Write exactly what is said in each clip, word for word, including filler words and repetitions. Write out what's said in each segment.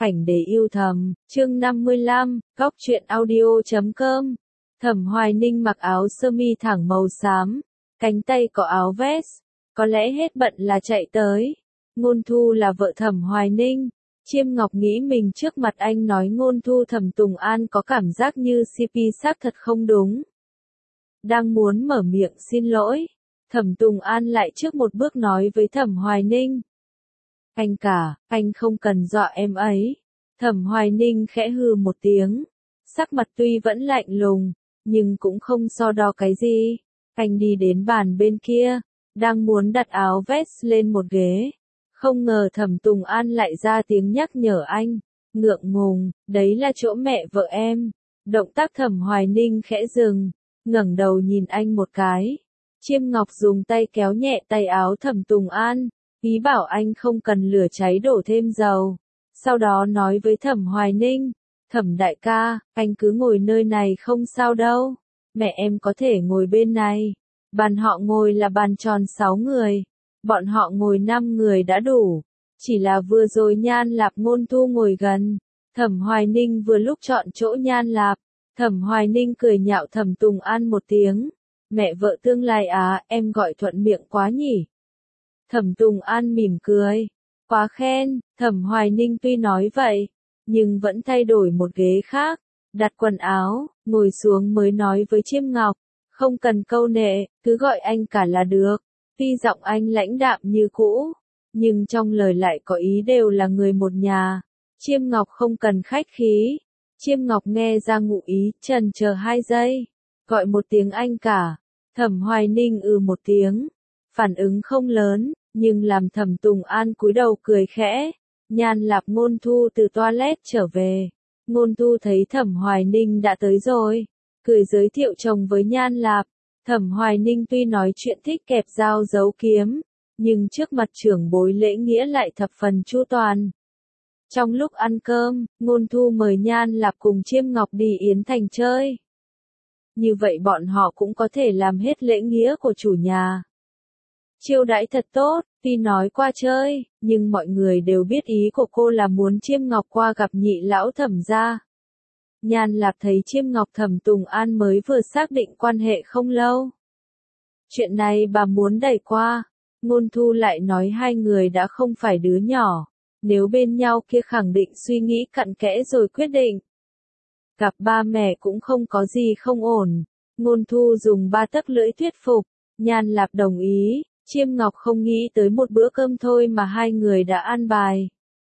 Cảnh để yêu thầm, chương năm mươi lăm, góc truyện audio chấm com. Thẩm Hoài Ninh mặc áo sơ mi thẳng màu xám, cánh tay có áo vest, có lẽ hết bận là chạy tới. Ngôn Thu là vợ Thẩm Hoài Ninh. Chiêm Ngọc nghĩ mình trước mặt anh nói Ngôn Thu Thẩm Tùng An có cảm giác như xê pê xác thật không đúng. Đang muốn mở miệng xin lỗi, Thẩm Tùng An lại trước một bước nói với Thẩm Hoài Ninh. Anh cả, anh không cần dọa em ấy. Thẩm Hoài Ninh khẽ hừ một tiếng. Sắc mặt tuy vẫn lạnh lùng, nhưng cũng không so đo cái gì. Anh đi đến bàn bên kia, đang muốn đặt áo vest lên một ghế. Không ngờ Thẩm Tùng An lại ra tiếng nhắc nhở anh. Ngượng ngùng, đấy là chỗ mẹ vợ em. Động tác Thẩm Hoài Ninh khẽ dừng, ngẩng đầu nhìn anh một cái. Chiêm Ngọc dùng tay kéo nhẹ tay áo Thẩm Tùng An, ý bảo anh không cần lửa cháy đổ thêm dầu. Sau đó nói với Thẩm Hoài Ninh, Thẩm đại ca, anh cứ ngồi nơi này không sao đâu. Mẹ em có thể ngồi bên này. Bàn họ ngồi là bàn tròn sáu người. Bọn họ ngồi năm người đã đủ. Chỉ là vừa rồi Nhan Lạp Ngôn Thu ngồi gần. Thẩm Hoài Ninh vừa lúc chọn chỗ Nhan Lạp. Thẩm Hoài Ninh cười nhạo Thẩm Tùng An một tiếng. Mẹ vợ tương lai à, em gọi thuận miệng quá nhỉ. Thẩm Tùng An mỉm cười. Quá khen, Thẩm Hoài Ninh tuy nói vậy, nhưng vẫn thay đổi một ghế khác, đặt quần áo, ngồi xuống mới nói với Chiêm Ngọc, không cần câu nệ, cứ gọi anh cả là được. Tuy giọng anh lãnh đạm như cũ, nhưng trong lời lại có ý đều là người một nhà. Chiêm Ngọc không cần khách khí. Chiêm Ngọc nghe ra ngụ ý, chần chờ hai giây, gọi một tiếng anh cả. Thẩm Hoài Ninh ừ một tiếng, phản ứng không lớn, nhưng làm Thẩm Tùng An cúi đầu cười khẽ. Nhan Lạp Ngôn Thu từ toilet trở về. Ngôn Thu thấy Thẩm Hoài Ninh đã tới rồi, cười giới thiệu chồng với Nhan Lạp. Thẩm Hoài Ninh tuy nói chuyện thích kẹp dao giấu kiếm, nhưng trước mặt trưởng bối lễ nghĩa lại thập phần chu toàn. Trong lúc ăn cơm, Ngôn Thu mời Nhan Lạp cùng Chiêm Ngọc đi Yến Thành chơi. Như vậy bọn họ cũng có thể làm hết lễ nghĩa của chủ nhà. Chiêu đãi thật tốt, tuy nói qua chơi, nhưng mọi người đều biết ý của cô là muốn Chiêm Ngọc qua gặp nhị lão Thẩm gia. Nhan Lạp thấy Chiêm Ngọc Thẩm Tùng An mới vừa xác định quan hệ không lâu. Chuyện này bà muốn đẩy qua. Ngôn Thu lại nói hai người đã không phải đứa nhỏ. Nếu bên nhau kia khẳng định suy nghĩ cặn kẽ rồi quyết định. Gặp ba mẹ cũng không có gì không ổn. Ngôn Thu dùng ba tấc lưỡi thuyết phục. Nhan Lạp đồng ý. Chiêm Ngọc không nghĩ tới một bữa cơm thôi mà hai người đã an bài.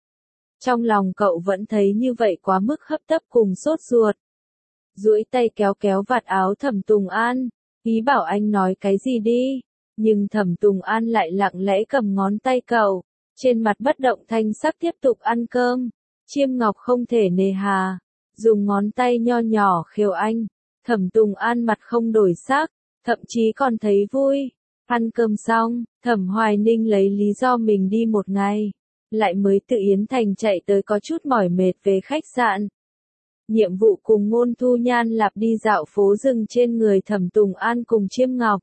Trong lòng cậu vẫn thấy như vậy quá mức hấp tấp cùng sốt ruột. Duỗi tay kéo kéo vạt áo Thẩm Tùng An, ý bảo anh nói cái gì đi. Nhưng Thẩm Tùng An lại lặng lẽ cầm ngón tay cậu, trên mặt bất động thanh sắc tiếp tục ăn cơm. Chiêm Ngọc không thể nề hà, dùng ngón tay nho nhỏ khều anh. Thẩm Tùng An mặt không đổi sắc, thậm chí còn thấy vui. Ăn cơm xong, Thẩm Hoài Ninh lấy lý do mình đi một ngày, lại mới từ Yến Thành chạy tới có chút mỏi mệt về khách sạn. Nhiệm vụ cùng Ngôn Thu Nhan Lạp đi dạo phố rừng trên người Thẩm Tùng An cùng Chiêm Ngọc.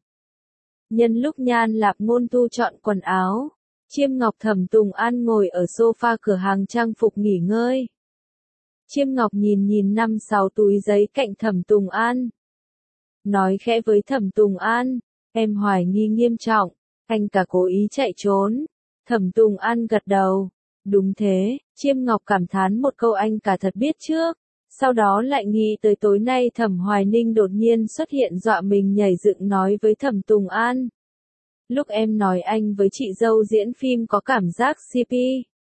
Nhân lúc Nhan Lạp Ngôn Thu chọn quần áo, Chiêm Ngọc Thẩm Tùng An ngồi ở sofa cửa hàng trang phục nghỉ ngơi. Chiêm Ngọc nhìn nhìn năm sáu túi giấy cạnh Thẩm Tùng An. Nói khẽ với Thẩm Tùng An. Em hoài nghi nghiêm trọng, anh cả cố ý chạy trốn. Thẩm Tùng An gật đầu. Đúng thế, Chiêm Ngọc cảm thán một câu anh cả thật biết trước. Sau đó lại nghĩ tới tối nay Thẩm Hoài Ninh đột nhiên xuất hiện dọa mình nhảy dựng nói với Thẩm Tùng An. Lúc em nói anh với chị dâu diễn phim có cảm giác xê pê.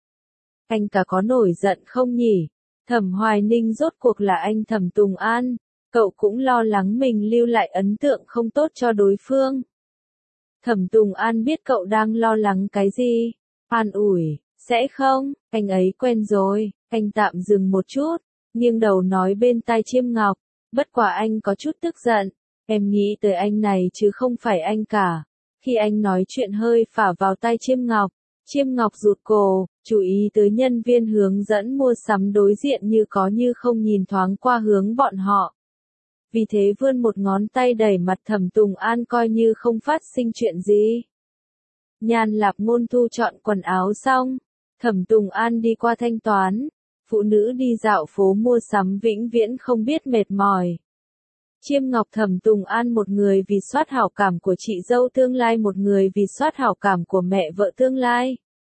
Anh cả có nổi giận không nhỉ? Thẩm Hoài Ninh rốt cuộc là anh Thẩm Tùng An. Cậu cũng lo lắng mình lưu lại ấn tượng không tốt cho đối phương. Thẩm Tùng An biết cậu đang lo lắng cái gì. An ủi, sẽ không, anh ấy quen rồi. Anh tạm dừng một chút, nghiêng đầu nói bên tai Chiêm Ngọc. Bất quá anh có chút tức giận. Em nghĩ tới anh này chứ không phải anh cả. Khi anh nói chuyện hơi phả vào tai Chiêm Ngọc. Chiêm Ngọc rụt cổ, chú ý tới nhân viên hướng dẫn mua sắm đối diện như có như không nhìn thoáng qua hướng bọn họ. Vì thế vươn một ngón tay đẩy mặt Thẩm Tùng An coi như không phát sinh chuyện gì. Nhan Lạp Ngôn Thu chọn quần áo xong, Thẩm Tùng An đi qua thanh toán. Phụ nữ đi dạo phố mua sắm vĩnh viễn không biết mệt mỏi. Chiêm Ngọc Thẩm Tùng An, một người vì soát hảo cảm của chị dâu tương lai, một người vì soát hảo cảm của mẹ vợ tương lai.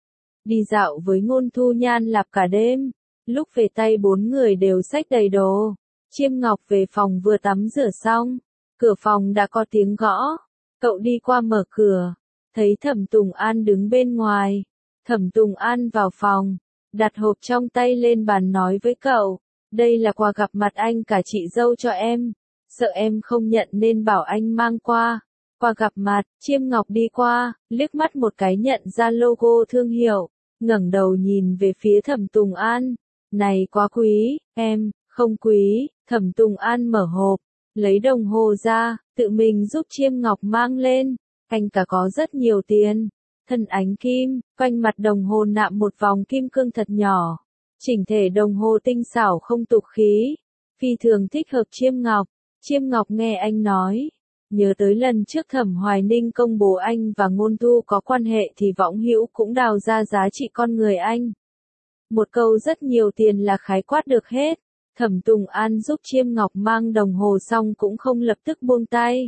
Đi dạo với Ngôn Thu Nhan Lạp cả đêm, lúc về tay bốn người đều xách đầy đồ. Chiêm Ngọc về phòng vừa tắm rửa xong, cửa phòng đã có tiếng gõ. Cậu đi qua mở cửa, thấy Thẩm Tùng An đứng bên ngoài. Thẩm Tùng An vào phòng, đặt hộp trong tay lên bàn nói với cậu, đây là quà gặp mặt anh cả chị dâu cho em. Sợ em không nhận nên bảo anh mang qua. Qua gặp mặt, Chiêm Ngọc đi qua, liếc mắt một cái nhận ra logo thương hiệu, ngẩng đầu nhìn về phía Thẩm Tùng An. Này quá quý, em, không quý. Thẩm Tùng An mở hộp, lấy đồng hồ ra, tự mình giúp Chiêm Ngọc mang lên. Anh cả có rất nhiều tiền. Thân ánh kim, quanh mặt đồng hồ nạm một vòng kim cương thật nhỏ. Chỉnh thể đồng hồ tinh xảo không tục khí. Phi thường thích hợp Chiêm Ngọc. Chiêm Ngọc nghe anh nói, nhớ tới lần trước Thẩm Hoài Ninh công bố anh và Ngôn Thu có quan hệ thì Võng Hữu cũng đào ra giá trị con người anh. Một câu rất nhiều tiền là khái quát được hết. Thẩm Tùng An giúp Chiêm Ngọc mang đồng hồ xong cũng không lập tức buông tay,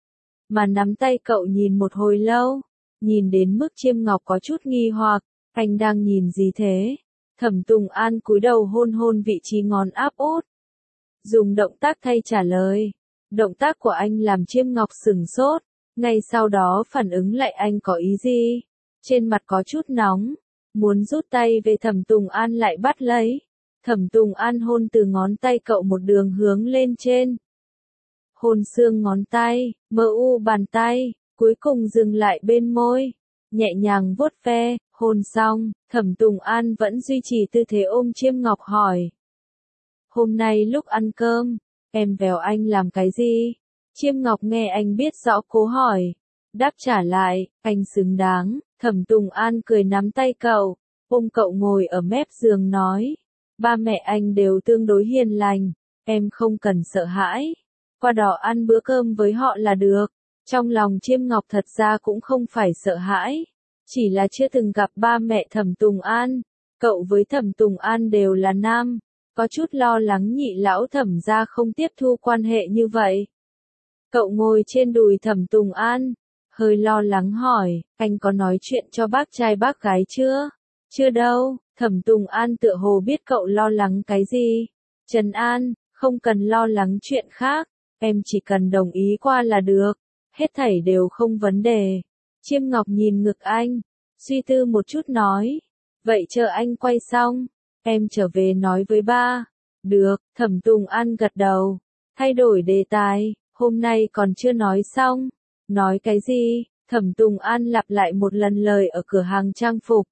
mà nắm tay cậu nhìn một hồi lâu, nhìn đến mức Chiêm Ngọc có chút nghi hoặc, anh đang nhìn gì thế? Thẩm Tùng An cúi đầu hôn hôn vị trí ngón áp út, dùng động tác thay trả lời. Động tác của anh làm Chiêm Ngọc sửng sốt, ngay sau đó phản ứng lại anh có ý gì. Trên mặt có chút nóng, muốn rút tay về Thẩm Tùng An lại bắt lấy. Thẩm Tùng An hôn từ ngón tay cậu một đường hướng lên trên. Hôn xương ngón tay, mờ u bàn tay, cuối cùng dừng lại bên môi. Nhẹ nhàng vuốt ve, hôn xong, Thẩm Tùng An vẫn duy trì tư thế ôm Chiêm Ngọc hỏi. Hôm nay lúc ăn cơm, em véo anh làm cái gì? Chiêm Ngọc nghe anh biết rõ cố hỏi. Đáp trả lại, anh xứng đáng. Thẩm Tùng An cười nắm tay cậu, ôm cậu ngồi ở mép giường nói. Ba mẹ anh đều tương đối hiền lành, em không cần sợ hãi. Qua đó ăn bữa cơm với họ là được. Trong lòng Chiêm Ngọc thật ra cũng không phải sợ hãi, chỉ là chưa từng gặp ba mẹ Thẩm Tùng An. Cậu với Thẩm Tùng An đều là nam, có chút lo lắng nhị lão Thẩm gia không tiếp thu quan hệ như vậy. Cậu ngồi trên đùi Thẩm Tùng An, hơi lo lắng hỏi, anh có nói chuyện cho bác trai bác gái chưa? Chưa đâu. Thẩm Tùng An tựa hồ biết cậu lo lắng cái gì. Trấn an, không cần lo lắng chuyện khác, em chỉ cần đồng ý qua là được, hết thảy đều không vấn đề. Chiêm Ngọc nhìn ngực anh, suy tư một chút nói, vậy chờ anh quay xong, em trở về nói với ba. Được. Thẩm Tùng An gật đầu, thay đổi đề tài, hôm nay còn chưa nói xong. Nói cái gì? Thẩm Tùng An lặp lại một lần lời ở cửa hàng trang phục.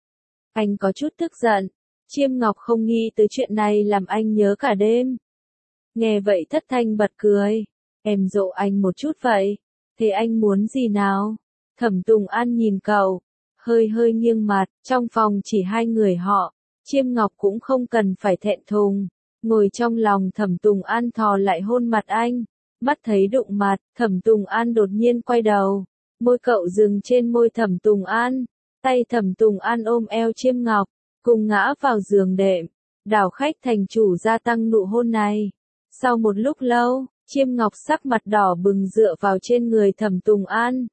Anh có chút tức giận. Chiêm Ngọc không nghĩ tới chuyện này làm anh nhớ cả đêm. Nghe vậy thất thanh bật cười. Em dỗ anh một chút vậy. Thế anh muốn gì nào? Thẩm Tùng An nhìn cậu, hơi hơi nghiêng mặt, trong phòng chỉ hai người họ. Chiêm Ngọc cũng không cần phải thẹn thùng. Ngồi trong lòng Thẩm Tùng An thò lại hôn mặt anh. Mắt thấy đụng mặt, Thẩm Tùng An đột nhiên quay đầu. Môi cậu dừng trên môi Thẩm Tùng An. Tay Thẩm Tùng An ôm eo Chiêm Ngọc, cùng ngã vào giường đệm. Đảo khách thành chủ gia tăng nụ hôn này. Sau một lúc lâu, Chiêm Ngọc sắc mặt đỏ bừng dựa vào trên người Thẩm Tùng An.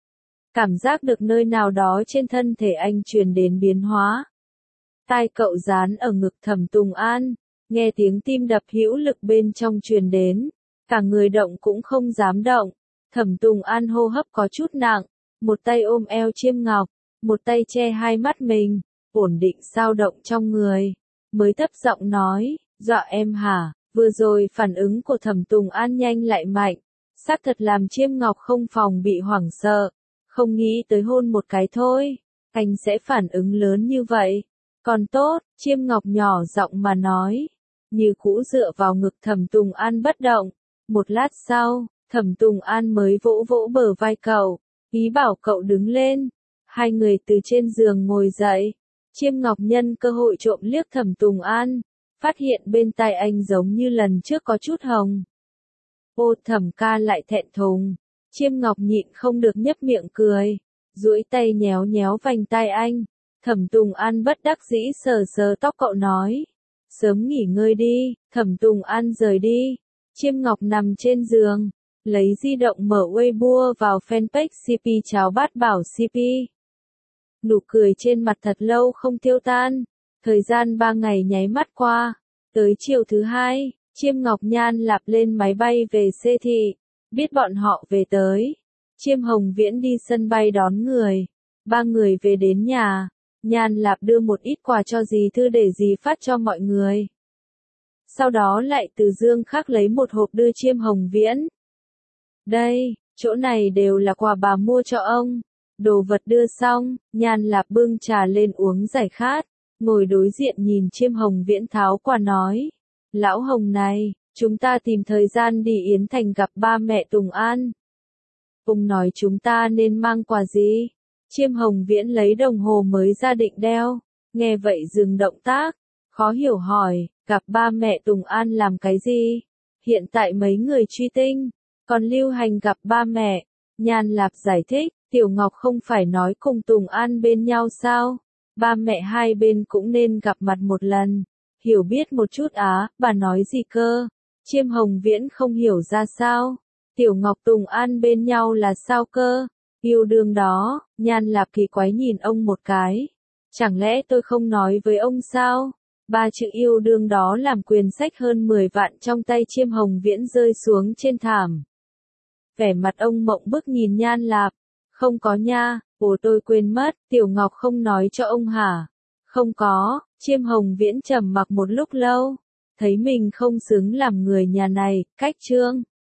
Cảm giác được nơi nào đó trên thân thể anh truyền đến biến hóa. Tai cậu dán ở ngực Thẩm Tùng An, nghe tiếng tim đập hữu lực bên trong truyền đến. Cả người động cũng không dám động. Thẩm Tùng An hô hấp có chút nặng, một tay ôm eo Chiêm Ngọc, một tay che hai mắt mình, ổn định dao động trong người, mới thấp giọng nói, dọa em hả? Vừa rồi phản ứng của Thẩm Tùng An nhanh lại mạnh, xác thật làm Chiêm Ngọc không phòng bị hoảng sợ, không nghĩ tới hôn một cái thôi, anh sẽ phản ứng lớn như vậy. Còn tốt, Chiêm Ngọc nhỏ giọng mà nói, như cũ dựa vào ngực Thẩm Tùng An bất động. Một lát sau, Thẩm Tùng An mới vỗ vỗ bờ vai cậu, ý bảo cậu đứng lên. Hai người từ trên giường ngồi dậy. Chiêm Ngọc nhân cơ hội trộm liếc Thẩm Tùng An, phát hiện bên tai anh giống như lần trước có chút hồng. Ô, Thẩm ca lại thẹn thùng. Chiêm Ngọc nhịn không được nhếch miệng cười, duỗi tay nhéo nhéo vành tai anh. Thẩm Tùng An bất đắc dĩ sờ sờ tóc cậu nói, Sớm nghỉ ngơi đi, Thẩm Tùng An rời đi. Chiêm Ngọc nằm trên giường, lấy di động mở Weibo vào fanpage xê pê cháo bát bảo xê pê. Nụ cười trên mặt thật lâu không tiêu tan. Thời gian ba ngày nháy mắt qua. Tới chiều thứ hai, Chiêm Ngọc Nhan Lạp lên máy bay về Xê Thị. Biết bọn họ về tới. Chiêm Hồng Viễn đi sân bay đón người. Ba người về đến nhà. Nhan Lạp đưa một ít quà cho dì Thư để dì phát cho mọi người. Sau đó lại từ dương khác lấy một hộp đưa Chiêm Hồng Viễn. Đây, chỗ này đều là quà bà mua cho ông. Đồ vật đưa xong, Nhan Lạp bưng trà lên uống giải khát. Ngồi đối diện nhìn Chiêm Hồng Viễn tháo quà nói. Lão Hồng này, chúng ta tìm thời gian đi Yến Thành gặp ba mẹ Tùng An. Ông nói chúng ta nên mang quà gì? Chiêm Hồng Viễn lấy đồng hồ mới ra định đeo. Nghe vậy dừng động tác. Khó hiểu hỏi, gặp ba mẹ Tùng An làm cái gì? Hiện tại mấy người truy tinh, còn lưu hành gặp ba mẹ. Nhan Lạp giải thích, Tiểu Ngọc không phải nói cùng Tùng An bên nhau sao? Ba mẹ hai bên cũng nên gặp mặt một lần. Hiểu biết một chút á, bà nói gì cơ? Chiêm Hồng Viễn không hiểu ra sao. Tiểu Ngọc Tùng An bên nhau là sao cơ? Yêu đương đó. Nhan Lạp kỳ quái nhìn ông một cái. Chẳng lẽ tôi không nói với ông sao? Ba chữ yêu đương đó làm quyển sách hơn mười vạn trong tay Chiêm Hồng Viễn rơi xuống trên thảm. Vẻ mặt ông mộng bức nhìn Nhan Lạp. Không có nha, ồ tôi quên mất, Tiểu Ngọc không nói cho ông hả? Không có. Chiêm Hồng Viễn trầm mặc một lúc lâu. Thấy mình không xứng làm người nhà này, cách trương.